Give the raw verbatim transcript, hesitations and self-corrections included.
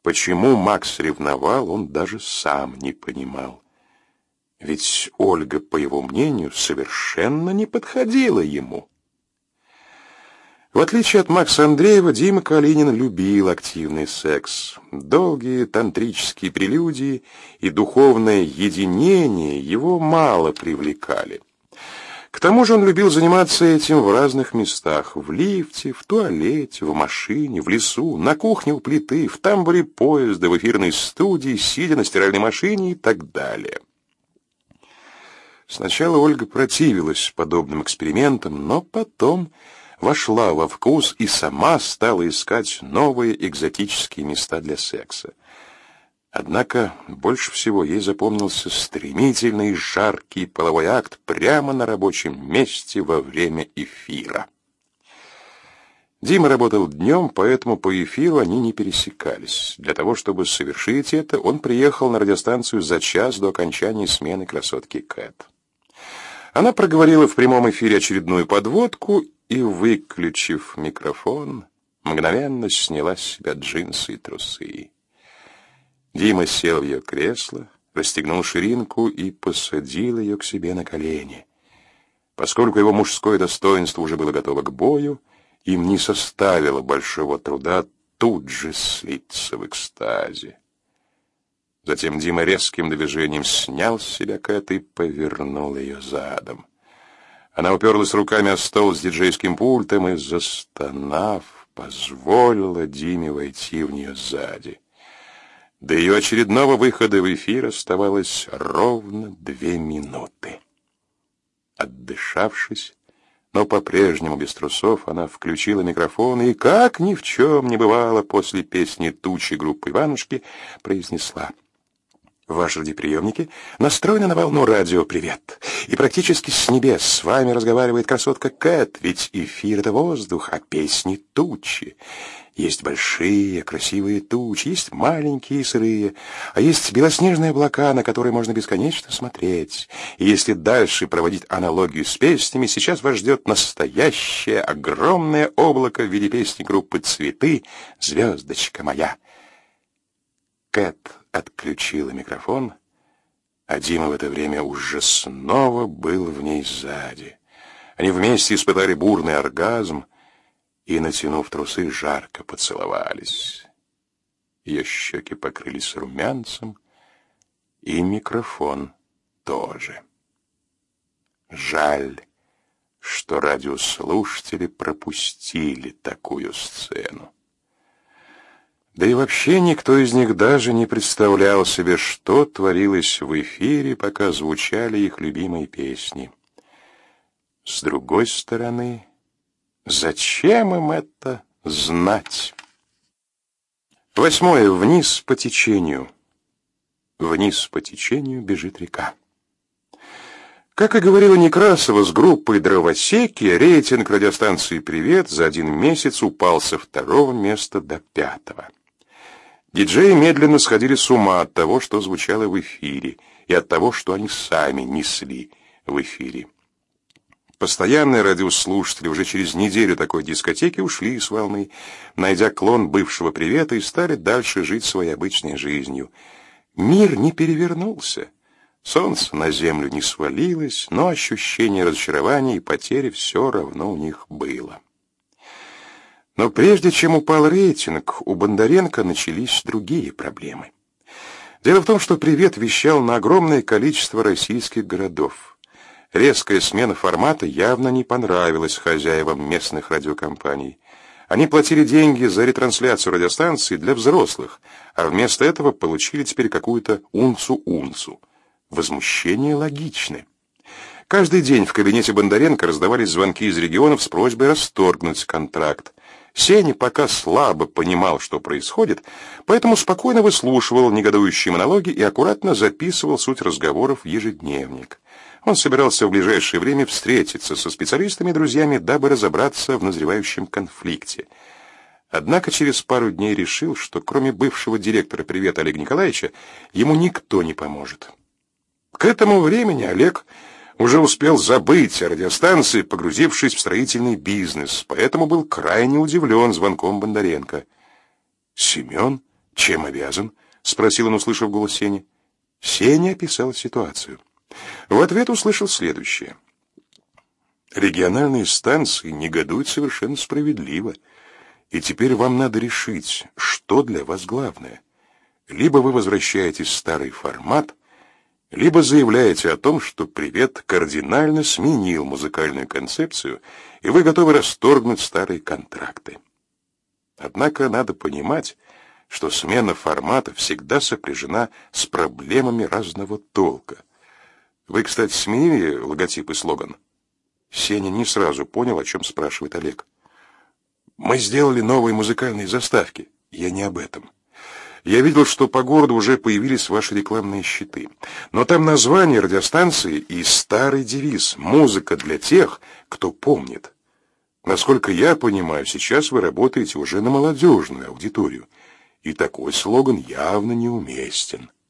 Почему Макс ревновал, он даже сам не понимал. Ведь Ольга, по его мнению, совершенно не подходила ему. В отличие от Макса Андреева, Дима Калинин любил активный секс. Долгие тантрические прелюдии и духовное единение его мало привлекали. К тому же он любил заниматься этим в разных местах: в лифте, в туалете, в машине, в лесу, на кухне у плиты, в тамбуре поезда, в эфирной студии, сидя на стиральной машине и так далее. Сначала Ольга противилась подобным экспериментам, но потом вошла во вкус и сама стала искать новые экзотические места для секса. Однако больше всего ей запомнился стремительный и жаркий половой акт прямо на рабочем месте во время эфира. Дима работал днем, поэтому по эфиру они не пересекались. Для того, чтобы совершить это, он приехал на радиостанцию за час до окончания смены красотки Кэт. Она проговорила в прямом эфире очередную подводку и, выключив микрофон, мгновенно сняла с себя джинсы и трусы. Дима сел в ее кресло, расстегнул ширинку и посадил ее к себе на колени. Поскольку его мужское достоинство уже было готово к бою, им не составило большого труда тут же слиться в экстазе. Затем Дима резким движением снял с себя Кэт и повернул ее задом. Она уперлась руками о стол с диджейским пультом и, застонав, позволила Диме войти в нее сзади. До ее очередного выхода в эфир оставалось ровно две минуты. Отдышавшись, но по-прежнему без трусов, она включила микрофон и, как ни в чем не бывало, после песни «Тучи» группы Иванушки произнесла: «Ваши радиоприемники настроены на волну радио «Привет». И практически с небес с вами разговаривает красотка Кэт, ведь эфир — это воздух, а песни — тучи. Есть большие, красивые тучи, есть маленькие, сырые, а есть белоснежные облака, на которые можно бесконечно смотреть. И если дальше проводить аналогию с песнями, сейчас вас ждет настоящее огромное облако в виде песни группы «Цветы», «Звездочка моя». Кэт отключила микрофон, а Дима в это время уже снова был в ней сзади. Они вместе испытали бурный оргазм и, натянув трусы, жарко поцеловались. Ее щеки покрылись румянцем, и микрофон тоже. Жаль, что радиослушатели пропустили такую сцену. Да и вообще никто из них даже не представлял себе, что творилось в эфире, пока звучали их любимые песни. С другой стороны, зачем им это знать? Восьмое. Вниз по течению. Вниз по течению бежит река. Как и говорила Некрасова, с группой «Дровосеки» рейтинг радиостанции «Привет» за один месяц упал со второго места до пятого. Диджеи медленно сходили с ума от того, что звучало в эфире, и от того, что они сами несли в эфире. Постоянные радиослушатели уже через неделю такой дискотеки ушли с волны, найдя клон бывшего «Привета», и стали дальше жить своей обычной жизнью. Мир не перевернулся, солнце на землю не свалилось, но ощущение разочарования и потери все равно у них было. Но прежде чем упал рейтинг, у Бондаренко начались другие проблемы. Дело в том, что «Привет» вещал на огромное количество российских городов. Резкая смена формата явно не понравилась хозяевам местных радиокомпаний. Они платили деньги за ретрансляцию радиостанции для взрослых, а вместо этого получили теперь какую-то унцу-унцу. Возмущение логичны. Каждый день в кабинете Бондаренко раздавались звонки из регионов с просьбой расторгнуть контракт. Сеня пока слабо понимал, что происходит, поэтому спокойно выслушивал негодующие монологи и аккуратно записывал суть разговоров в ежедневник. Он собирался в ближайшее время встретиться со специалистами и друзьями, дабы разобраться в назревающем конфликте. Однако через пару дней решил, что кроме бывшего директора «Привет» Олега Николаевича, ему никто не поможет. К этому времени Олег уже успел забыть о радиостанции, погрузившись в строительный бизнес, поэтому был крайне удивлен звонком Бондаренко. Семен «Чем обязан?» — спросил он, услышав голос Сени. Сеня описал ситуацию. В ответ услышал следующее. «Региональные станции негодуют совершенно справедливо, и теперь вам надо решить, что для вас главное. Либо вы возвращаете старый формат, либо заявляете о том, что «Привет» кардинально сменил музыкальную концепцию, и вы готовы расторгнуть старые контракты. Однако надо понимать, что смена формата всегда сопряжена с проблемами разного толка. Вы, кстати, сменили логотип и слоган?» Сеня не сразу понял, о чем спрашивает Олег. «Мы сделали новые музыкальные заставки. Я не об этом. Я видел, что по городу уже появились ваши рекламные щиты. Но там название радиостанции и старый девиз «Музыка для тех, кто помнит». Насколько я понимаю, сейчас вы работаете уже на молодежную аудиторию, и такой слоган явно неуместен.